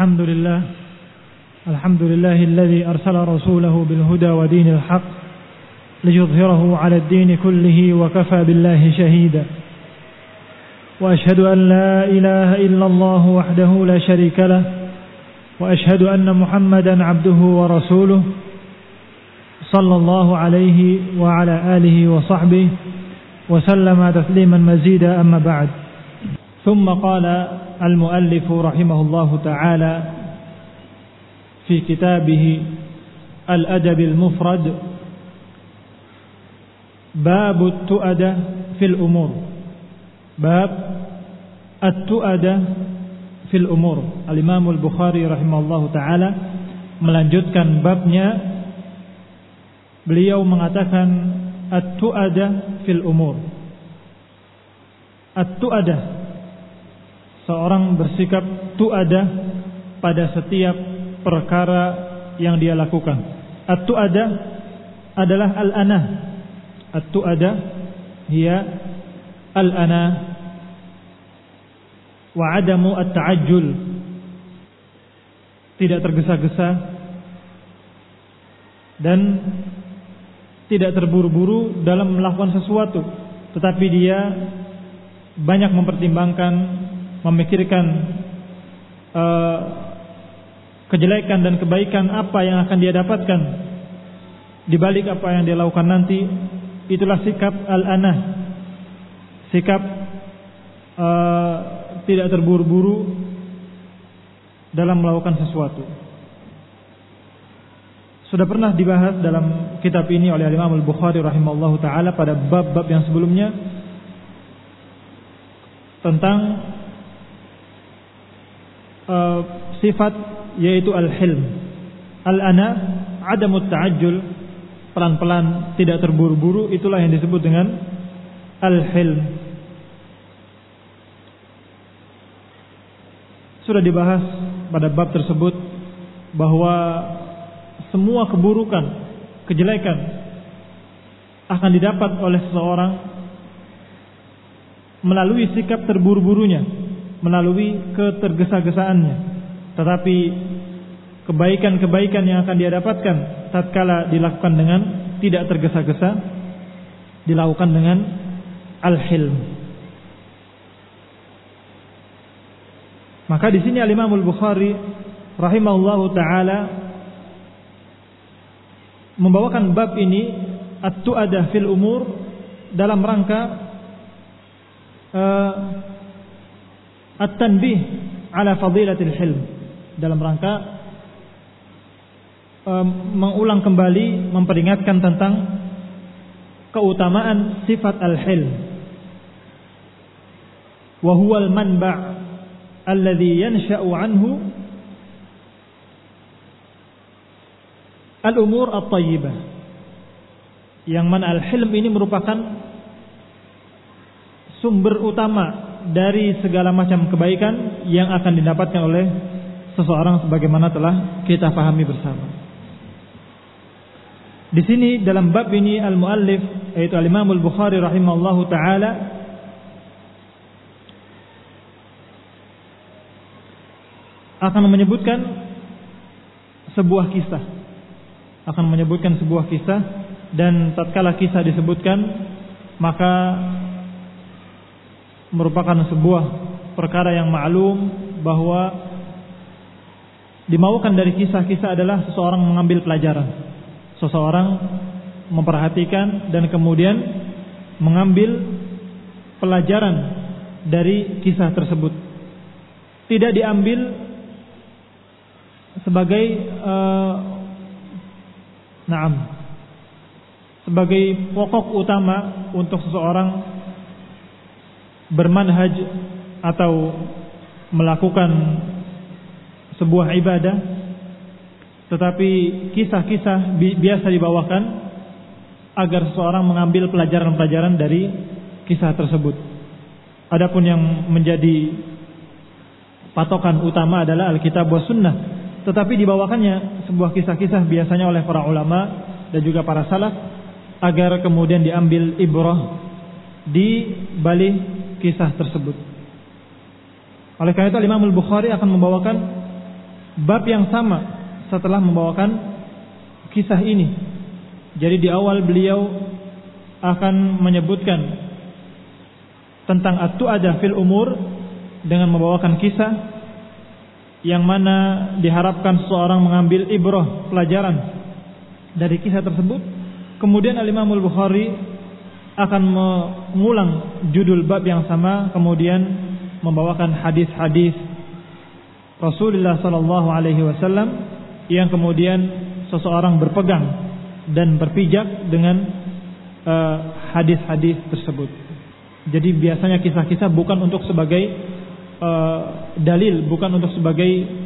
الحمد لله الذي أرسل رسوله بالهدى ودين الحق ليظهره على الدين كله وكفى بالله شهيدا وأشهد أن لا إله إلا الله وحده لا شريك له وأشهد أن محمدا عبده ورسوله صلى الله عليه وعلى آله وصحبه وسلم تسليما مزيدا أما بعد. ثم قال المؤلف رحمه الله تعالى في كتابه الأدب المفرد باب التؤدة في الأمور. باب التؤدة في الأمور. Al-Imam Al-Bukhari rahimahullahu taala melanjutkan babnya. Beliau mengatakan at-tu'ada fil umur. At-tu'ada, seorang bersikap tu'ada pada setiap perkara yang dia lakukan. At-tu'ada adalah al-ana. At-tu'ada hiya al-ana wa adamu at-ta'ajjul. Tidak tergesa-gesa dan tidak terburu-buru dalam melakukan sesuatu, tetapi dia banyak mempertimbangkan, memikirkan kejelekan dan kebaikan apa yang akan dia dapatkan di balik apa yang dia lakukan nanti. Itulah sikap al-anah, sikap tidak terburu-buru dalam melakukan sesuatu. Sudah pernah dibahas dalam kitab ini oleh Imam Al-Bukhari rahimahullahu taala pada bab-bab yang sebelumnya tentang sifat yaitu al-hilm. Al-ana, adamut ta'ajjul, pelan-pelan, tidak terburu-buru, itulah yang disebut dengan al-hilm. Sudah dibahas pada bab tersebut bahwa semua keburukan, kejelekan akan didapat oleh seseorang melalui sikap terburu-burunya, melalui ketergesa-gesaannya. Tetapi kebaikan-kebaikan yang akan dia dapatkan tatkala dilakukan dengan tidak tergesa-gesa, dilakukan dengan al-hilm. Maka di sini Al-Imam Al-Bukhari rahimahullahu taala membawakan bab ini at-tu'adah fil umur dalam rangka at-tanbih ala fadilatil hilm, dalam rangka mengulang kembali, memperingatkan tentang keutamaan sifat al-hilm. Wa huwa al-manba' alladhi yansha'u anhu al-umur at-tayyibah, yang mana al-hilm ini merupakan sumber utama dari segala macam kebaikan yang akan didapatkan oleh seseorang, sebagaimana telah kita pahami bersama. Di sini dalam bab ini al-muallif yaitu al-Imam Al-Bukhari rahimahullahu taala akan menyebutkan sebuah kisah, dan tatkala kisah disebutkan maka merupakan sebuah perkara yang maklum bahwa dimaukan dari kisah-kisah adalah seseorang mengambil pelajaran, seseorang memperhatikan dan kemudian mengambil pelajaran dari kisah tersebut. Tidak diambil sebagai sebagai pokok utama untuk seseorang bermanhaj atau melakukan sebuah ibadah, tetapi kisah-kisah biasa dibawakan agar seseorang mengambil pelajaran-pelajaran dari kisah tersebut. Adapun yang menjadi patokan utama adalah Alkitab wa Sunnah, tetapi dibawakannya sebuah kisah-kisah biasanya oleh para ulama dan juga para salaf agar kemudian diambil ibrah di balik kisah tersebut. Oleh karena itu Imam Al-Bukhari akan membawakan bab yang sama setelah membawakan kisah ini. Jadi di awal beliau akan menyebutkan tentang at-tu'adah fil umur dengan membawakan kisah yang mana diharapkan seseorang mengambil ibrah, pelajaran dari kisah tersebut. Kemudian Al-Imam Al-Bukhari akan mengulang judul bab yang sama, kemudian membawakan hadis-hadis Rasulullah sallallahu alaihi wasallam yang kemudian seseorang berpegang dan berpijak dengan hadis-hadis tersebut. Jadi biasanya kisah-kisah bukan untuk sebagai dalil, bukan untuk sebagai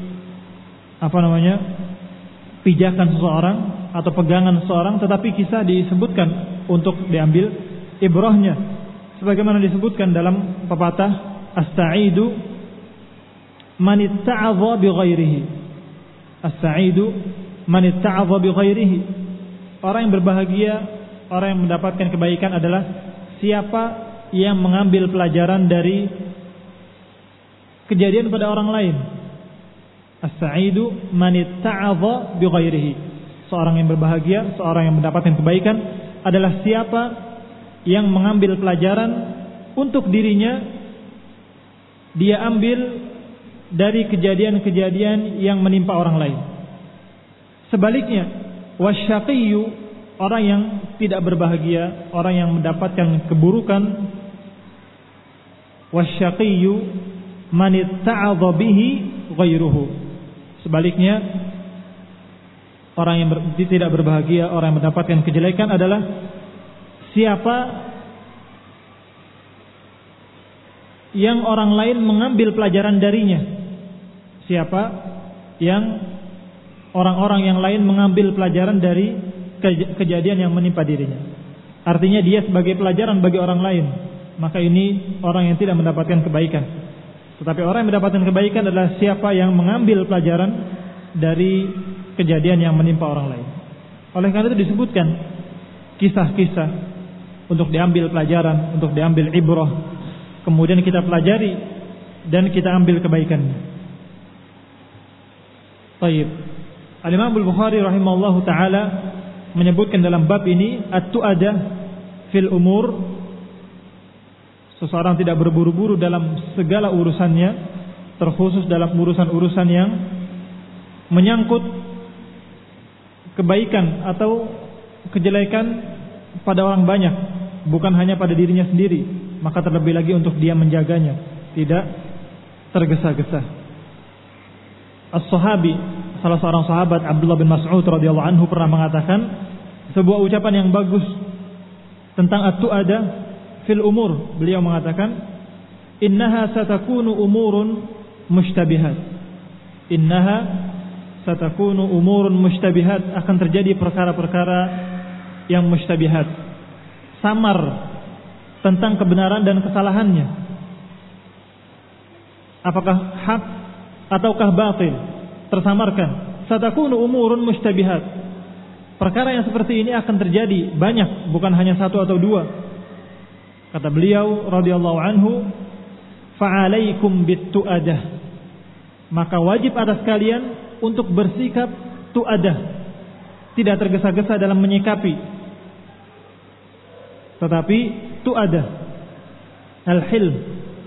pijakan seseorang atau pegangan seseorang, tetapi kisah disebutkan untuk diambil ibrahnya, sebagaimana disebutkan dalam pepatah as-sa'idu man itta'adha bi ghairihi. As-sa'idu man itta'adha bi ghairihi. Orang yang berbahagia, orang yang mendapatkan kebaikan adalah siapa yang mengambil pelajaran dari kejadian pada orang lain. As-sa'idu man itta'adha bi ghairihi. Seorang yang berbahagia, seorang yang mendapatkan kebaikan adalah siapa yang mengambil pelajaran untuk dirinya, dia ambil dari kejadian-kejadian yang menimpa orang lain. Sebaliknya, wasyaqiyyu, orang yang tidak berbahagia, orang yang mendapatkan keburukan, wasyaqiyyu man itta'adha bihi ghairuhu. Sebaliknya, orang yang tidak berbahagia, orang yang mendapatkan kejelekan adalah siapa yang orang lain mengambil pelajaran darinya. Siapa yang orang-orang yang lain mengambil pelajaran dari kejadian yang menimpa dirinya. Artinya dia sebagai pelajaran bagi orang lain. Maka ini orang yang tidak mendapatkan kebaikan. Tetapi orang yang mendapatkan kebaikan adalah siapa yang mengambil pelajaran dari kejadian yang menimpa orang lain. Oleh karena itu disebutkan kisah-kisah untuk diambil pelajaran, untuk diambil ibrah, kemudian kita pelajari dan kita ambil kebaikannya. Baik. Al-Imam Al-Bukhari rahimahullahu taala menyebutkan dalam bab ini at-tu'adah fil umur, seseorang tidak berburu-buru dalam segala urusannya, terkhusus dalam urusan-urusan yang menyangkut kebaikan atau kejelekan pada orang banyak, bukan hanya pada dirinya sendiri, maka terlebih lagi untuk dia menjaganya, tidak tergesa-gesa. As-sahabi, salah seorang sahabat Abdullah bin Mas'ud radhiyallahu anhu pernah mengatakan sebuah ucapan yang bagus tentang at-tu'adah fil umur. Beliau mengatakan, "Innaha satakunu umurun mushtabihat." Innaha satakunu umurun mushtabihat, akan terjadi perkara-perkara yang mushtabihat, samar tentang kebenaran dan kesalahannya. Apakah hak ataukah batil, tersamarkan. Satakunu umurun mushtabihat. Perkara yang seperti ini akan terjadi banyak, bukan hanya satu atau dua. Kata beliau radhiyallahu anhu, fa'alaikum bit-tu'adah. Maka wajib atas kalian untuk bersikap tu'adah, tidak tergesa-gesa dalam menyikapi, tetapi tu'adah, al-hilm.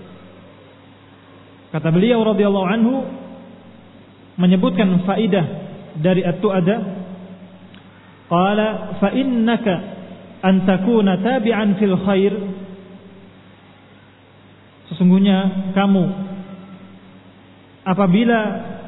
Kata beliau radhiyallahu anhu menyebutkan faidah dari at-tu'adah, qala fa innaka an takuna tabi'an fil khair. Sesungguhnya kamu apabila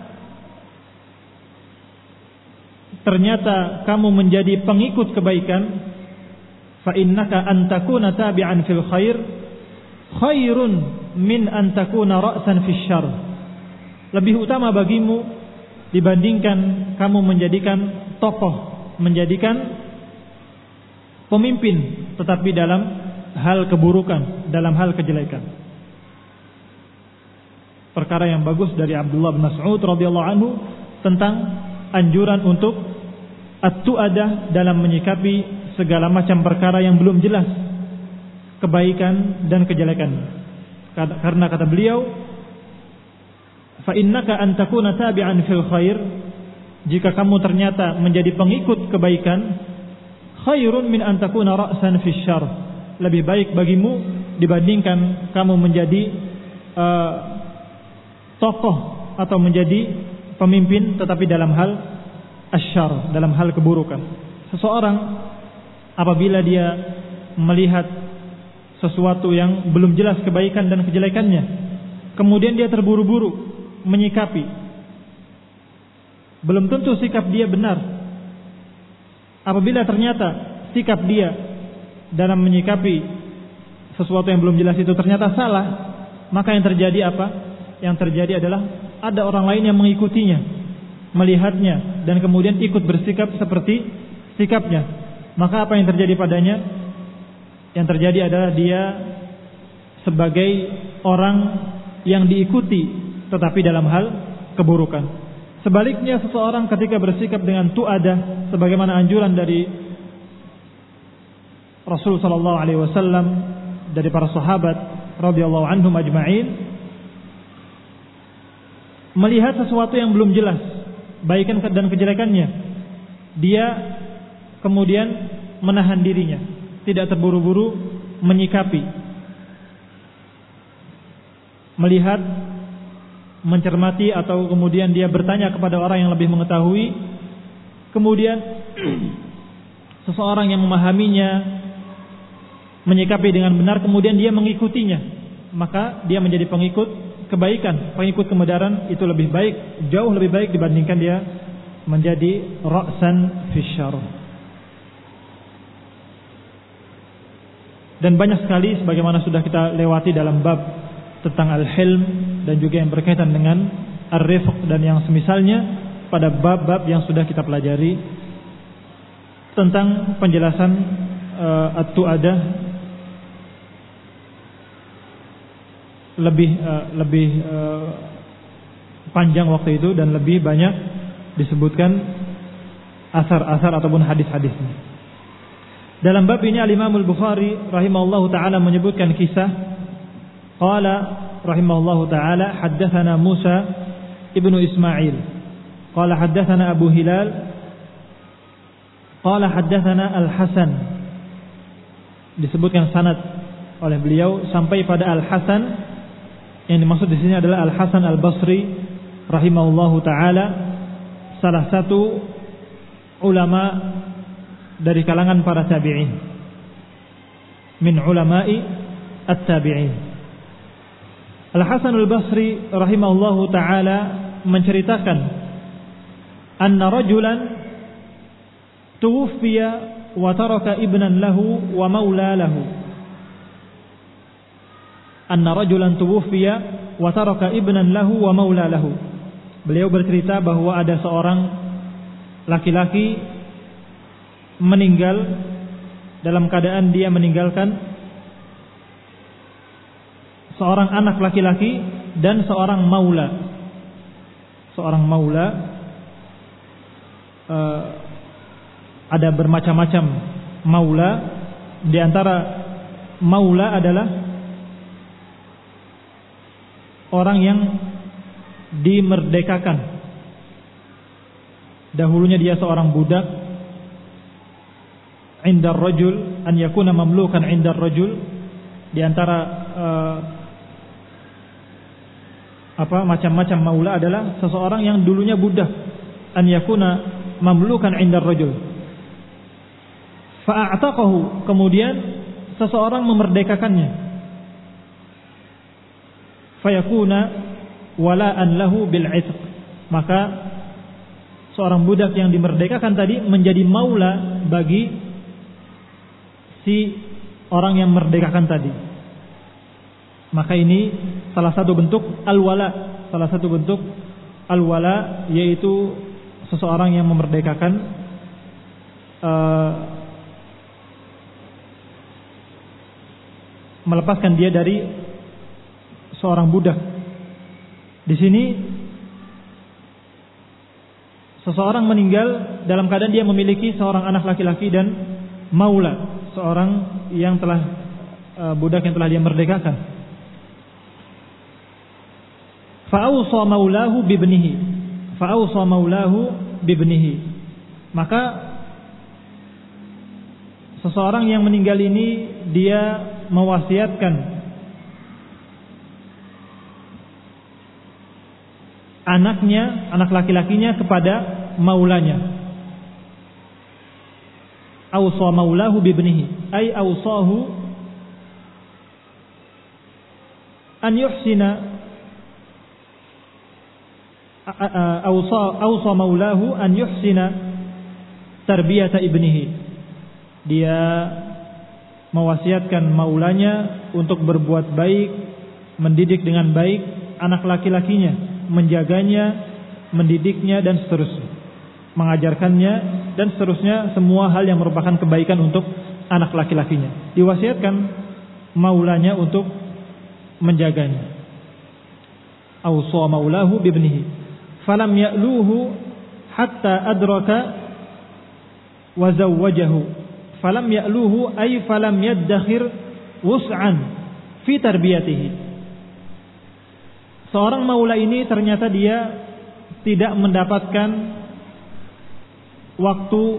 ternyata kamu menjadi pengikut kebaikan, fa innaka an takuna tabi'an fil khair khairun min an takuna ra'san fis syarr. Lebih utama bagimu dibandingkan kamu menjadikan tokoh, menjadikan pemimpin tetapi dalam hal keburukan, dalam hal kejelekan. Perkara yang bagus dari Abdullah bin Mas'ud radhiyallahu anhu tentang anjuran untuk at-tu'adah dalam menyikapi segala macam perkara yang belum jelas kebaikan dan kejelekan. Karena kata beliau, fa innaka an takuna tabi'an fil khair, jika kamu ternyata menjadi pengikut kebaikan, khairun min an takuna ra'san fis syarr, lebih baik bagimu dibandingkan kamu menjadi tokoh atau menjadi pemimpin tetapi dalam hal asyar, dalam hal keburukan. Seseorang apabila dia melihat sesuatu yang belum jelas kebaikan dan kejelekannya, kemudian dia terburu-buru menyikapi, belum tentu sikap dia benar. Apabila ternyata sikap dia dalam menyikapi sesuatu yang belum jelas itu ternyata salah, maka yang terjadi apa? Yang terjadi adalah ada orang lain yang mengikutinya, melihatnya, dan kemudian ikut bersikap seperti sikapnya. Maka apa yang terjadi padanya? Yang terjadi adalah dia sebagai orang yang diikuti tetapi dalam hal keburukan. Sebaliknya, seseorang ketika bersikap dengan tu'adah sebagaimana anjuran dari Rasul sallallahu alaihi wasallam, dari para sahabat radhiyallahu anhum ajma'in, melihat sesuatu yang belum jelas baikan dan kejelekannya, dia kemudian menahan dirinya, tidak terburu-buru menyikapi, melihat, mencermati, atau kemudian dia bertanya kepada orang yang lebih mengetahui. Kemudian seseorang yang memahaminya, menyikapi dengan benar, kemudian dia mengikutinya, maka dia menjadi pengikut kebaikan, pengikut kebenaran. Itu lebih baik, jauh lebih baik dibandingkan dia menjadi ra'san fisyarr. Dan banyak sekali sebagaimana sudah kita lewati dalam bab tentang al-hilm dan juga yang berkaitan dengan ar-rifq dan yang semisalnya pada bab-bab yang sudah kita pelajari tentang penjelasan at-tu'adah lebih panjang waktu itu dan lebih banyak disebutkan asar-asar ataupun hadis-hadisnya. Dalam bab ini Al-Imam Al-Bukhari rahimahullahu taala menyebutkan kisah. Qala rahimahullahu taala haddatsana Musa ibnu Ismail qala haddatsana Abu Hilal qala haddatsana Al-Hasan. Disebutkan sanad oleh beliau sampai pada Al-Hasan. Yang dimaksud di sini adalah Al-Hasan Al-Basri rahimahullahu taala, salah satu ulama dari kalangan para tabi'in, min ulama'i at-tabi'in. Al-Hasan Al-Basri rahimahullahu taala menceritakan anna rajulan tuwfiya wa taraka ibnan lahu wa maula lahu. Anna rajulan tuwfiya wa taraka ibnan lahu wa maula lahu. Beliau bercerita bahwa ada seorang laki-laki meninggal dalam keadaan dia meninggalkan seorang anak laki-laki dan seorang maula. Seorang maula ada bermacam-macam maula. Di antara maula adalah orang yang dimerdekakan. Dahulunya dia seorang budak. Indar rajul an yakuna mamlukan indar rajul. Di antara macam-macam maula adalah seseorang yang dulunya budak, an yakuna mamlukan indar rajul. Fa'ataqahu, kemudian seseorang memerdekakannya. Fayakuna wala'an lahu bil 'itq, maka seorang budak yang dimerdekakan tadi menjadi maula bagi si orang yang merdekakan tadi. Maka ini salah satu bentuk al-wala, salah satu bentuk al-wala, yaitu seseorang yang memerdekakan melepaskan dia dari seorang budak. Di sini seseorang meninggal dalam keadaan dia memiliki seorang anak laki-laki dan maula, seorang yang telah budak yang telah dia merdekakan. Fa'awsa maulahu bibnihi. Fa'awsa maulahu bibnihi. Maka seseorang yang meninggal ini dia mewasiatkan anaknya, anak laki-lakinya kepada maulanya. Awsa maulahu bibnihi, ay awsahu an yuhsina, awsa maulahu an yuhsina tarbiyata ibnihi. Dia mewasiatkan maulanya untuk berbuat baik, mendidik dengan baik anak laki-lakinya, menjaganya, mendidiknya dan seterusnya, mengajarkannya dan seterusnya, semua hal yang merupakan kebaikan untuk anak laki-lakinya. Diwasiatkan maulanya untuk menjaganya. Awsa maulahu bibnihi falam ya'luhu hatta adraka wa zawwajahu. Falam ya'luhu ay falam yaddakhir wus'an fi tarbiyatihi. Seorang maula ini ternyata dia tidak mendapatkan waktu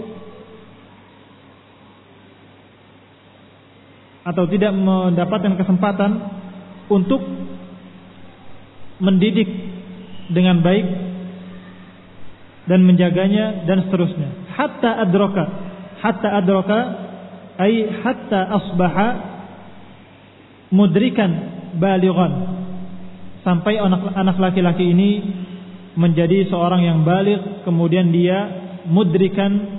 atau tidak mendapatkan kesempatan untuk mendidik dengan baik dan menjaganya dan seterusnya. Hatta adraka ay hatta asbaha mudrikan balighan, sampai anak laki-laki ini menjadi seorang yang baligh, kemudian dia mudrikan,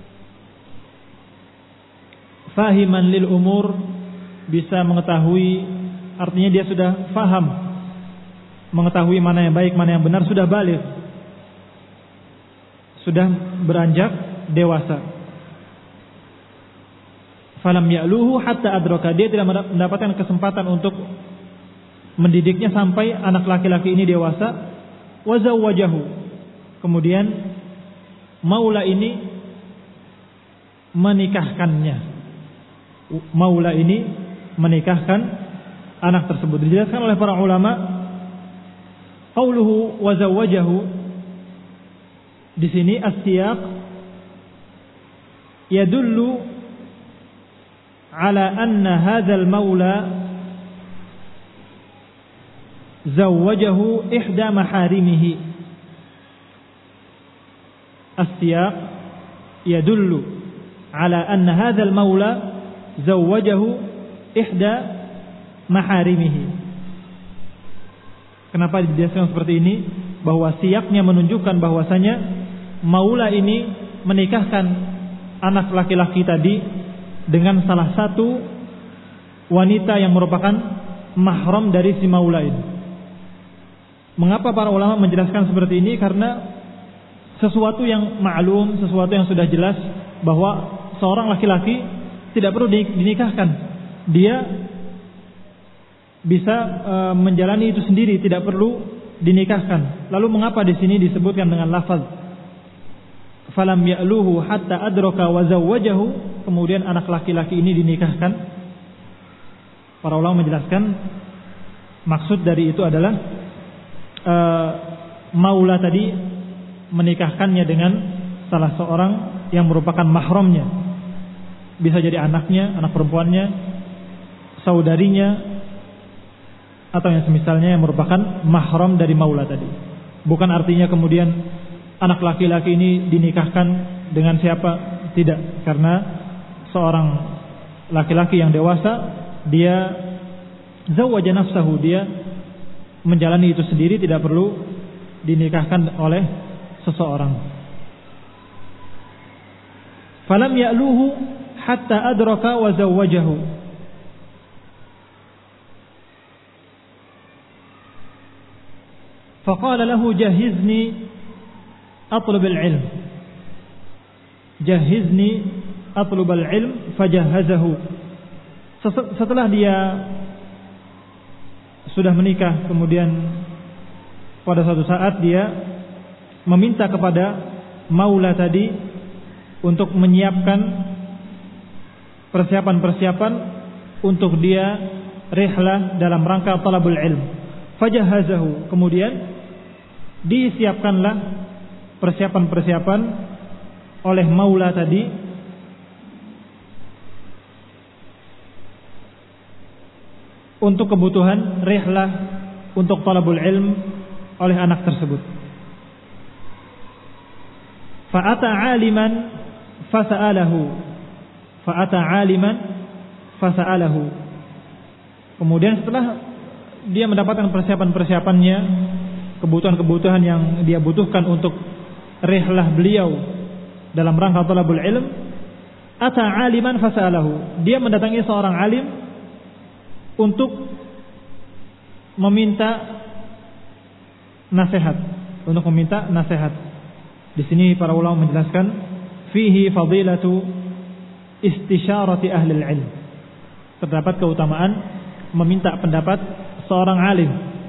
fahiman lil umur, bisa mengetahui, artinya dia sudah faham, mengetahui mana yang baik, mana yang benar, sudah baligh, sudah beranjak dewasa. Falam ya'luhu hatta adraka, dia tidak mendapatkan kesempatan untuk mendidiknya sampai anak laki-laki ini dewasa. Wa zawwajahu, kemudian maula ini menikahkannya. Maula ini menikahkan anak tersebut. Dijelaskan oleh para ulama, qauluhu wa zawwajahu, di sini as-siyaq yadullu ala anna hadzal maula zawwajahu ihda maharimihi. As-siyaq yadullu ala anna hadzal maula zawwajahu ihda maharimihi. Kenapa dijelaskan seperti ini? Bahwa siyaqnya menunjukkan bahwasanya maula ini menikahkan anak laki-laki tadi dengan salah satu wanita yang merupakan mahram dari si maula ini. Mengapa para ulama menjelaskan seperti ini? Karena sesuatu yang ma'lum, sesuatu yang sudah jelas bahwa seorang laki-laki tidak perlu dinikahkan. Dia bisa menjalani itu sendiri, tidak perlu dinikahkan. Lalu mengapa di sini disebutkan dengan lafaz falam ya'luhu hatta adraka wa zawwajahu, kemudian anak laki-laki ini dinikahkan? Para ulama menjelaskan maksud dari itu adalah maula tadi menikahkannya dengan salah seorang yang merupakan mahramnya. Bisa jadi anaknya, anak perempuannya, saudarinya, atau yang semisalnya yang merupakan mahram dari maula tadi. Bukan artinya kemudian anak laki-laki ini dinikahkan dengan siapa, tidak. Karena seorang laki-laki yang dewasa, dia zawwaja nafsahu, dia menjalani itu sendiri, tidak perlu dinikahkan oleh seseorang. Falam ya'luhu hatta adraka wa zawwajahu. Faqala lahu jahizni atlub al-ilm. Jahizni atlub al-ilm fajahazahu. Setelah dia sudah menikah, kemudian pada suatu saat dia meminta kepada maula tadi untuk menyiapkan persiapan-persiapan untuk dia rihlah dalam rangka talabul ilm, Fajahazahu, kemudian disiapkanlah persiapan-persiapan oleh maula tadi untuk kebutuhan rihlah untuk talabul ilm oleh anak tersebut. Fa'ata 'aliman fasa'alahu. Kemudian setelah dia mendapatkan persiapan-persiapannya, kebutuhan-kebutuhan yang dia butuhkan untuk rihlah beliau dalam rangka talabul ilm, ata 'aliman fasa'alahu. Dia mendatangi seorang alim untuk meminta nasihat, Di sini para ulama menjelaskan fihi fadilatu istisyarati ahli ilm. Terdapat keutamaan meminta pendapat seorang alim.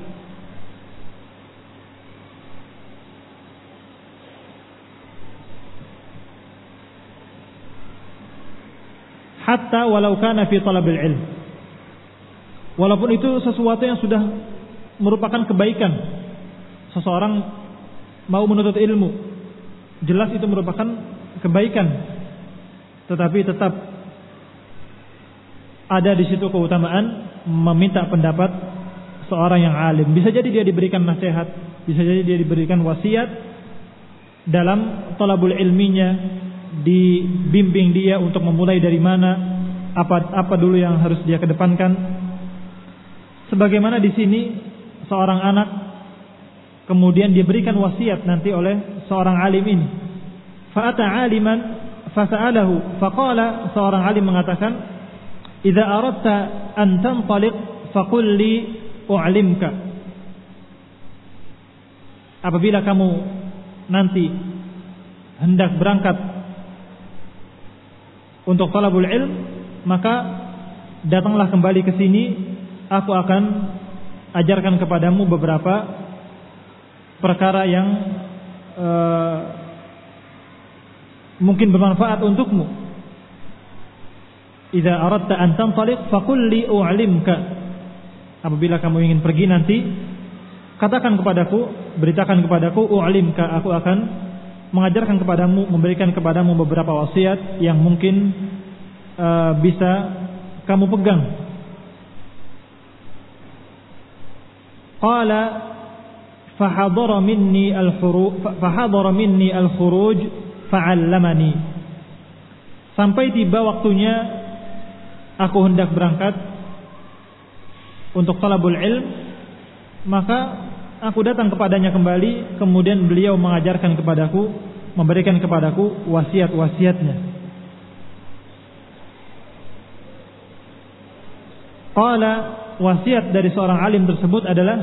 Hatta walau kana fi talabil ilm. Walaupun itu sesuatu yang sudah merupakan kebaikan. Seseorang mau menuntut ilmu, jelas itu merupakan kebaikan, tetapi tetap ada di situ keutamaan meminta pendapat seorang yang alim. Bisa jadi dia diberikan nasihat, bisa jadi dia diberikan wasiat dalam talabul ilminya, dibimbing dia untuk memulai dari mana, apa dulu yang harus dia kedepankan. Sebagaimana di sini seorang anak kemudian diberikan wasiat nanti oleh seorang alim ini. Fa'ata 'aliman fasa'alahu, faqala, seorang alim mengatakan, "Idza aradta an tantaliq faqul li u'limka." Apabila kamu nanti hendak berangkat untuk talabul ilm, maka datanglah kembali ke sini, aku akan ajarkan kepadamu beberapa perkara yang mungkin bermanfaat untukmu. Idza aradta an tantaliq faqul li u'limka. Apabila kamu ingin pergi nanti, katakan kepadaku, beritakan kepadaku, u'limka, aku akan mengajarkan kepadamu, memberikan kepadamu beberapa wasiat yang mungkin bisa kamu pegang. Qala fahadara minni al-khuruj fa'allamani. Sampai tiba waktunya aku hendak berangkat untuk talabul ilm, maka aku datang kepadanya kembali, kemudian beliau mengajarkan kepadaku, memberikan kepadaku wasiat-wasiatnya. Qala, wasiat dari seorang alim tersebut adalah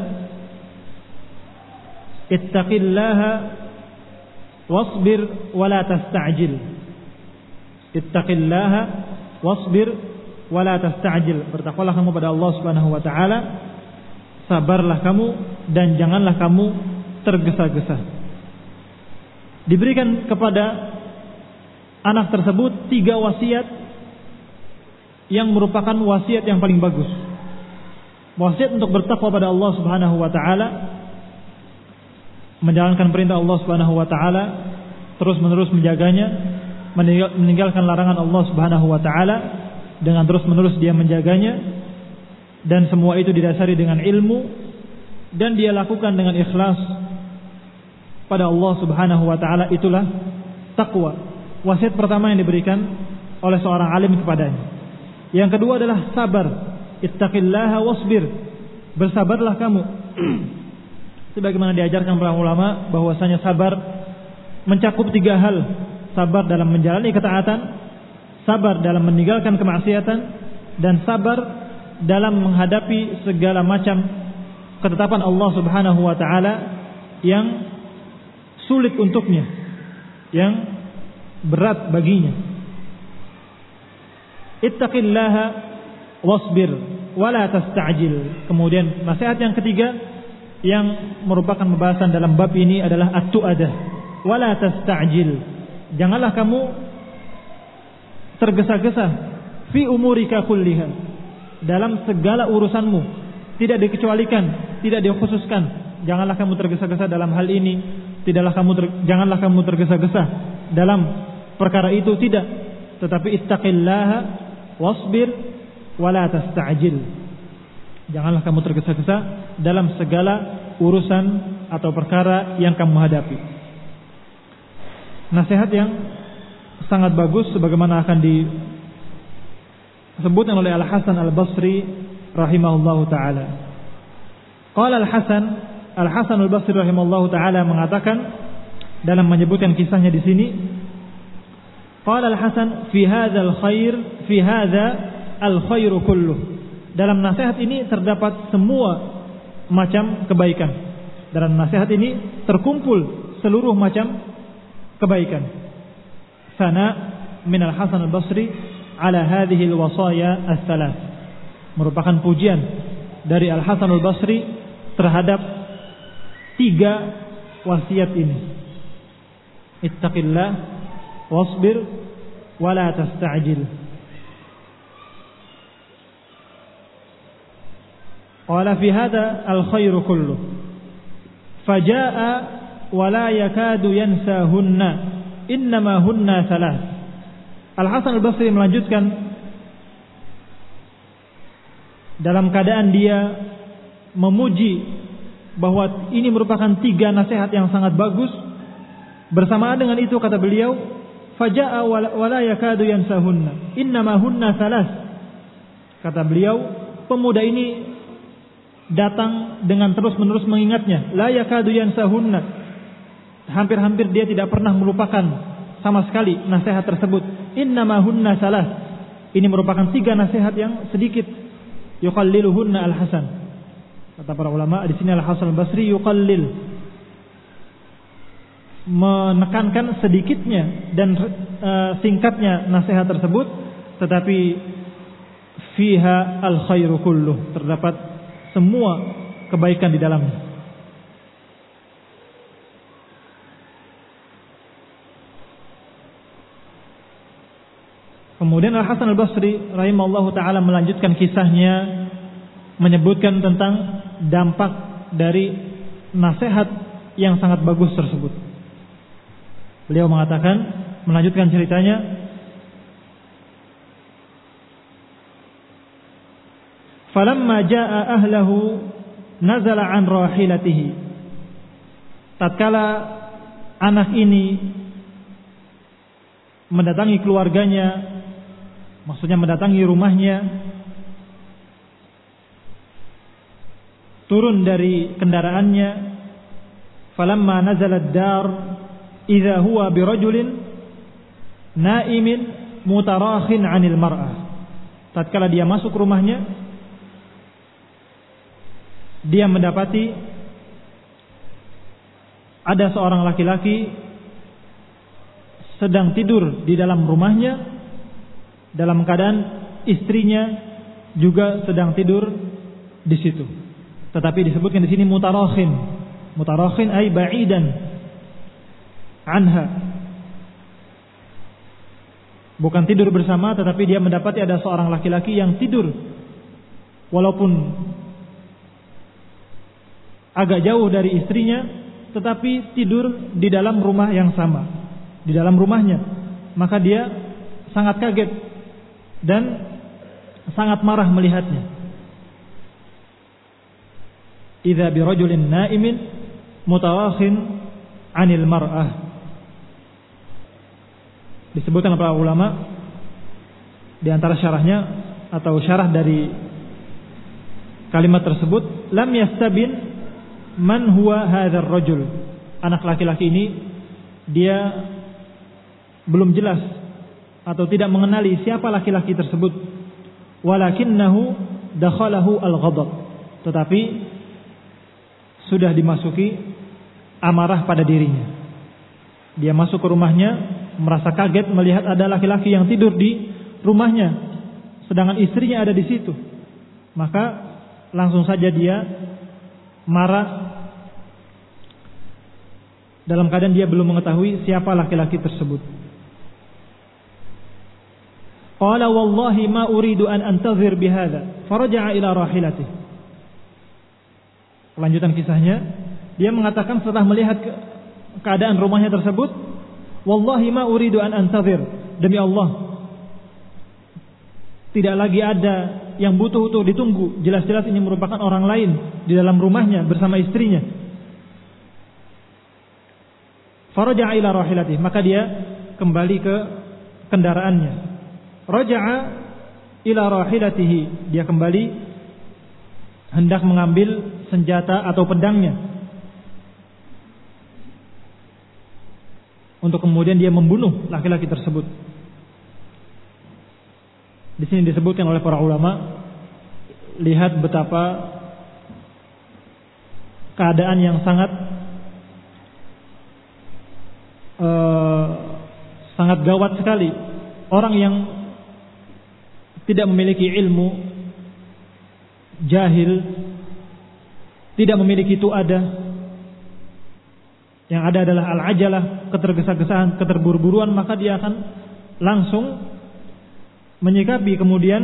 ittaqillaha wasbir wala tasta'jil. Ittaqillaha wasbir wala tasta'jil. Bertakwalah kamu pada Allah Subhanahu wa taala, sabarlah kamu dan janganlah kamu tergesa-gesa. Diberikan kepada anak tersebut 3 wasiat yang merupakan wasiat yang paling bagus. Wasiat untuk bertakwa pada Allah Subhanahu wa taala, menjalankan perintah Allah Subhanahu wa taala, terus-menerus menjaganya, meninggalkan larangan Allah Subhanahu wa taala dengan terus-menerus dia menjaganya, dan semua itu didasari dengan ilmu dan dia lakukan dengan ikhlas pada Allah Subhanahu wa taala. Itulah takwa. Wasiat pertama yang diberikan oleh seorang alim kepadanya. Yang kedua adalah sabar. Ittaqillaha wasbir. Bersabarlah kamu. Sebagaimana diajarkan para ulama bahwasanya sabar mencakup 3 hal. Sabar dalam menjalani ketaatan, sabar dalam meninggalkan kemaksiatan, dan sabar dalam menghadapi segala macam ketetapan Allah Subhanahu wa taala yang sulit untuknya, yang berat baginya. Ittaqillaha wasbir wala tasta'jil. Kemudian nasihat yang ketiga yang merupakan pembahasan dalam bab ini adalah at-tu'adah wala tasta'jil. Janganlah kamu tergesa-gesa fi umurika kulliha, dalam segala urusanmu. tidak dikecualikan, tidak dikhususkan. Janganlah kamu tergesa-gesa dalam hal ini, janganlah kamu tergesa-gesa dalam perkara itu, tidak. Tetapi ittaqillaha wasbir wala tasta'jil. Janganlah kamu tergesa-gesa dalam segala urusan atau perkara yang kamu hadapi. Nasihat yang sangat bagus sebagaimana akan disebutkan oleh Al-Hasan Al-Basri rahimahullahu taala. Qala Al-Hasan Al-Basri rahimahullahu taala mengatakan dalam menyebutkan kisahnya di sini, qala Al-Hasan fi hadzal al-khairu kulluh. Dalam nasihat ini terdapat semua macam kebaikan. Dalam nasihat ini terkumpul seluruh macam kebaikan. Sana min Al-Hasan Al-Basri ala hadhihi al-wasaya ats-tsalath. Merupakan pujian dari Al-Hasan Al-Basri terhadap 3 wasiat ini. Ittaqillah wasbir wala tasta'jil. Qala fi hadha al-khairu kullu fajaa wala yakadu yansahunna innama hunna thalath. Al-Hasan Al-Basri melanjutkan dalam keadaan dia memuji bahwa ini merupakan 3 nasihat yang sangat bagus. Bersamaan dengan itu kata beliau, faja'a wala yakadu yansahunna innama hunna thalath. Kata beliau, pemuda ini datang dengan terus-menerus mengingatnya, la yakadu yansahunna. Hampir-hampir dia tidak pernah melupakan sama sekali nasihat tersebut. Innama hunna thalath. Ini merupakan 3 nasihat yang sedikit. Yuqalliluhunna Al-Hasan. Kata para ulama di sini Al-Hasan Al-Basri yuqallil, menekankan sedikitnya dan singkatnya nasihat tersebut, tetapi fiha al-khairu kulluh, terdapat semua kebaikan di dalamnya. Kemudian Al-Hasan Al-Basri rahimahullahu taala melanjutkan kisahnya, menyebutkan tentang dampak dari nasihat yang sangat bagus tersebut. Beliau mengatakan, melanjutkan ceritanya, falamma jaa ahlahu nazala an rahilatihi. Tatkala anak ini mendatangi keluarganya, maksudnya mendatangi rumahnya, turun dari kendaraannya, falamma nazala ad-dar idza huwa birajulin naimin mutarakhin 'anil mar'ah. Tatkala dia masuk rumahnya, dia mendapati ada seorang laki-laki sedang tidur di dalam rumahnya, dalam keadaan istrinya juga sedang tidur di situ. Tetapi disebutkan di sini mutarakhin. Mutarakhin ay ba'idan anha. Bukan tidur bersama, tetapi dia mendapati ada seorang laki-laki yang tidur walaupun agak jauh dari istrinya, tetapi tidur di dalam rumah yang sama, di dalam rumahnya. Maka dia sangat kaget dan sangat marah melihatnya. Idza birajulin naimin mutarakhin 'anil mar'ah. Disebutkan para ulama di antara syarahnya atau syarah dari kalimat tersebut, lam yastabin man huwa hadzal rajul. Anak laki-laki ini dia belum jelas atau tidak mengenali siapa laki-laki tersebut. Walakinnahu dakhalahu al-ghadab. Tetapi sudah dimasuki amarah pada dirinya. Dia masuk ke rumahnya, merasa kaget melihat ada laki-laki yang tidur di rumahnya, sedangkan istrinya ada di situ. Maka langsung saja dia marah, dalam keadaan dia belum mengetahui siapa laki-laki tersebut. Qala wallahi ma uridu an antazir bihadza, faraja'a ila rahilatihi. Kelanjutan kisahnya, dia mengatakan setelah melihat keadaan rumahnya tersebut, wallahi ma uridu an antazir, demi Allah tidak lagi ada yang butuh untuk ditunggu, jelas-jelas ini merupakan orang lain di dalam rumahnya bersama istrinya. Faraja'a ila rahilatih, maka dia kembali ke kendaraannya. Raja'a ila rahilatihi, dia kembali hendak mengambil senjata atau pedangnya untuk kemudian dia membunuh laki-laki tersebut. Di sini disebutkan oleh para ulama, lihat betapa keadaan yang sangat gawat sekali. Orang yang tidak memiliki ilmu, jahil, tidak memiliki tu'adah, yang ada adalah al-ajalah, ketergesa-gesaan, keterburu-buruan, maka dia akan langsung menyikapi, kemudian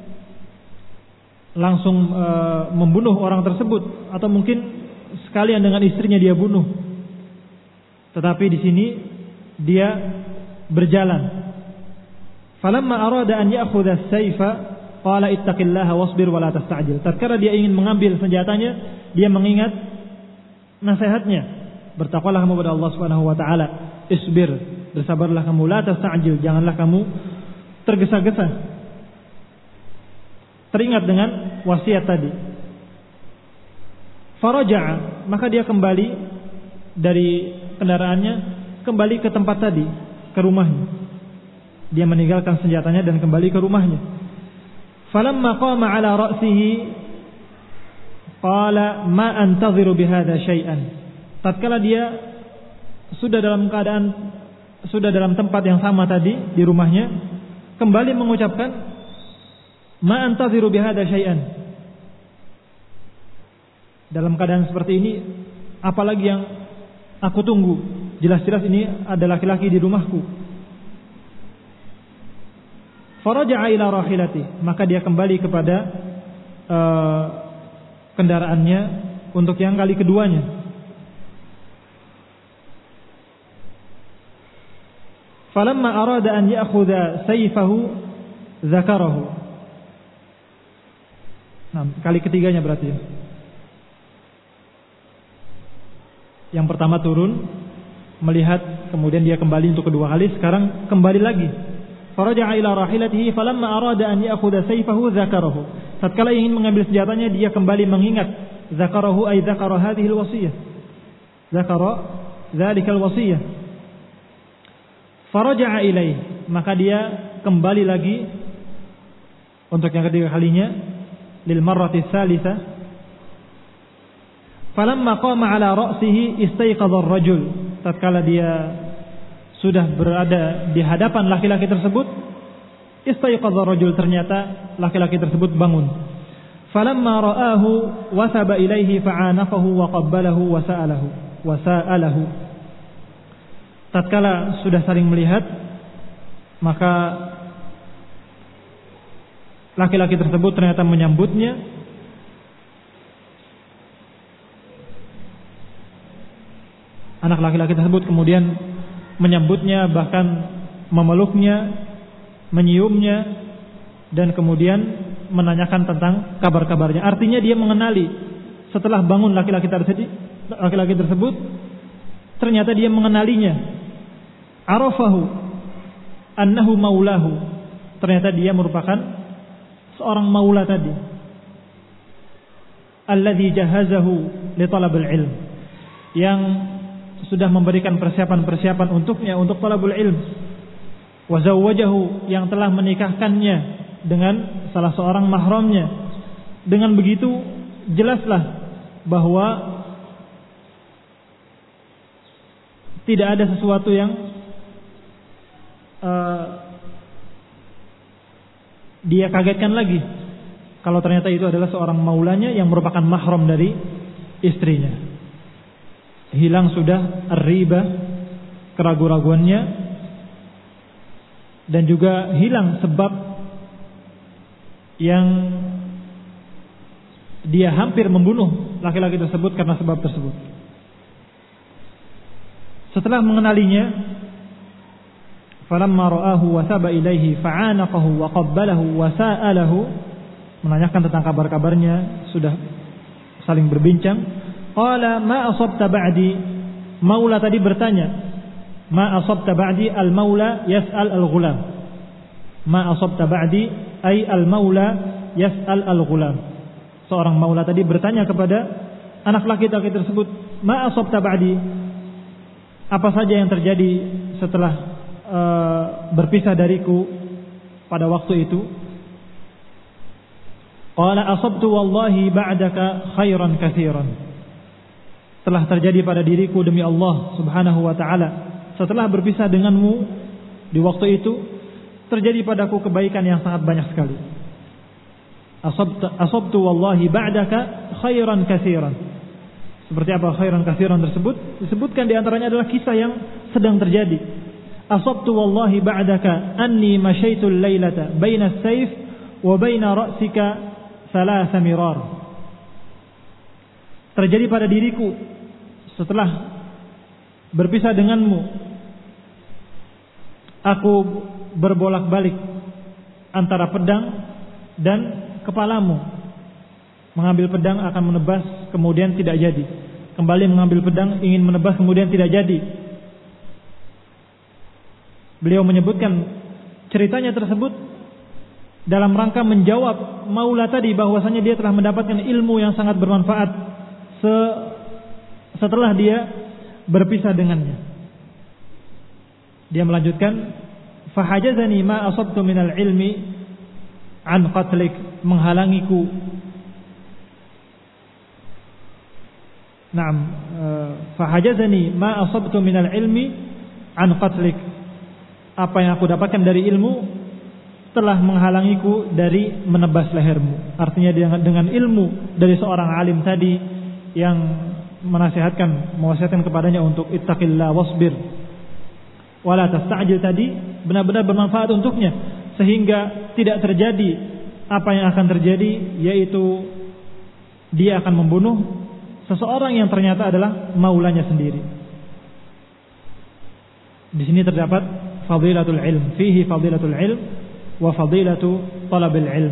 langsung membunuh orang tersebut, atau mungkin sekalian dengan istrinya dia bunuh. Tetapi di sini dia berjalan. Falamma arada an ya'khudha as-sayfa qala ittaqillaha wasbir wa la tasta'jil. Tatkala dia ingin mengambil senjatanya, dia mengingat nasihatnya, bertakwalah kamu kepada Allah Subhanahu wa taala, isbir, bersabarlah kamu, la tasta'jil, janganlah kamu tergesa-gesa. Teringat dengan wasiat tadi. Faraja'a, maka dia kembali dari kendaraannya, kembali ke tempat tadi, ke rumahnya. Dia meninggalkan senjatanya dan kembali ke rumahnya. Falamma qama ala ra'sihi qala ma antaziru bihadza syai'an. Tatkala dia sudah dalam tempat yang sama tadi di rumahnya, kembali mengucapkan ma antaziru bihadza syai'an. Dalam keadaan seperti ini, apalagi yang aku tunggu? Jelas-jelas ini ada laki-laki di rumahku. Faraja'a ila rahilati, maka dia kembali kepada kendaraannya untuk yang kali keduanya. Falamma arada an ya'khudha sayfahu dzakarahu. Nah, kali ketiganya berarti. Yang pertama turun melihat, kemudian dia kembali untuk kedua kali, sekarang kembali lagi. Faraja'a ila rahilatihi falamma arada an ya'khudha sayfahu dzakarahu. Tatkala ingin mengambil senjatanya, dia kembali mengingat. Dzakarahu ay dzakara hadhihi al-wasiyah. Dzakara dzalika al-wasiyah. Faraja'a ilaih, maka dia kembali lagi untuk yang ketiga kalinya, lil marrati tsalitsah. Falamma qama ala ra'sihi istayqadha ar-rajul. Tatkala dia sudah berada di hadapan laki-laki tersebut, istayqadha ar-rajul, ternyata laki-laki tersebut bangun. Falamma ra'ahu wasaba ilaihi fa'anafahu wa qabbalahu wa sa'alahu. Tatkala sudah saling melihat, maka laki-laki tersebut ternyata menyambutnya. Anak laki-laki tersebut kemudian menyambutnya, bahkan memeluknya, menyiumnya, dan kemudian menanyakan tentang kabar-kabarnya. Artinya dia mengenali, setelah bangun laki-laki tersebut, ternyata dia mengenalinya. Arafahu annahu maulahu, ternyata dia merupakan seorang maula tadi. Alladzi jahazahu li talabil ilm, yang sudah memberikan persiapan-persiapan untuknya untuk talabul ilm. Wa zawwajahu, yang telah menikahkannya dengan salah seorang mahramnya. Dengan begitu jelaslah bahwa tidak ada sesuatu yang dia kagetkan lagi, kalau ternyata itu adalah seorang maulanya yang merupakan mahram dari istrinya. Hilang sudah ar-riba, keraguan-raguannya, dan juga hilang sebab yang dia hampir membunuh laki-laki tersebut karena sebab tersebut. Setelah mengenalinya, falamma ra'ahu wa thaba ilaihi fa'anaqahu wa qabbalahu wa sa'alahu, menanyakan tentang kabar-kabarnya, sudah saling berbincang. Qala ma asabta ba'di, maula tadi bertanya, ma asabta ba'di, al maula yas'al al ghulam. Ma asabta ba'di ay al maula yas'al al ghulam. Seorang maula tadi bertanya kepada anak laki-laki tersebut, ma asabta ba'di, apa saja yang terjadi setelah berpisah dariku pada waktu itu. Qala asabtu wallahi ba'daka khairan katsiran, telah terjadi pada diriku demi Allah Subhanahu wa taala, setelah berpisah denganmu di waktu itu terjadi padaku kebaikan yang sangat banyak sekali. Asabtu wallahi ba'daka khairan katsiran. Seperti apa khairan katsiran tersebut? Disebutkan di antaranya adalah kisah yang sedang terjadi. Asabtu wallahi ba'daka anni masyaitul laylata baina as-sayf wa baina ra'sika thalatha mirar. Terjadi pada diriku setelah berpisah denganmu, aku berbolak-balik antara pedang dan kepalamu. Mengambil pedang akan menebas, kemudian tidak jadi. Kembali mengambil pedang ingin menebas, kemudian tidak jadi. Beliau menyebutkan ceritanya tersebut dalam rangka menjawab maula tadi bahwasanya dia telah mendapatkan ilmu yang sangat bermanfaat setelah dia berpisah dengannya. Dia melanjutkan, fahajazani ma asabtu minal ilmi an qatlik, menghalangiku. Naam, fahajazani ma asabtu minal ilmi an qatlik, apa yang aku dapatkan dari ilmu telah menghalangiku dari menebas lehermu. Artinya dengan ilmu dari seorang alim tadi yang mewasiatkan kepadanya untuk ittaqillah wasbir wala tasta'jil tadi, benar-benar bermanfaat untuknya sehingga tidak terjadi apa yang akan terjadi, yaitu dia akan membunuh seseorang yang ternyata adalah maulanya sendiri. Di sini terdapat fadilatul ilm, fihi fadilatul ilm wa fadilatu talabil ilm.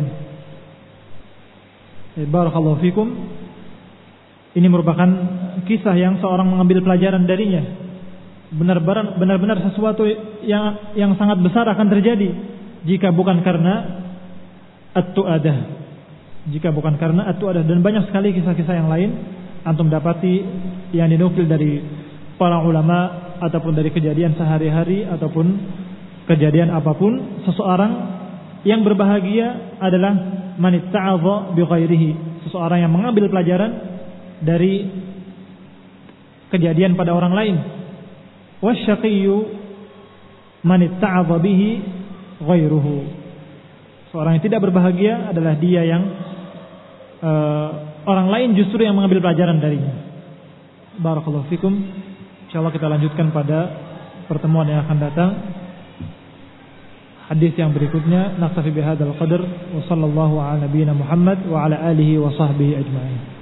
Barakallahu fikum. Ini merupakan kisah yang seorang mengambil pelajaran darinya. Benar-benar sesuatu yang sangat besar akan terjadi jika bukan karena at-tu'adah. Jika bukan karena at-tu'adah, dan banyak sekali kisah-kisah yang lain antum dapati yang dinukil dari para ulama ataupun dari kejadian sehari-hari ataupun kejadian apapun. Seseorang yang berbahagia adalah man itta'adha bi ghairihi, seseorang yang mengambil pelajaran dari kejadian pada orang lain. Wasyaqiyyu man itta'adha bihi ghairuhu, seorang yang tidak berbahagia adalah dia yang orang lain justru yang mengambil pelajaran darinya. Barakallahu fikum. Insyaallah kita lanjutkan pada pertemuan yang akan datang. Hadis yang berikutnya, naktafi bihadzal qadar wa sallallahu ala nabiyyina Muhammad wa ala alihi wa sahbihi ajma'in.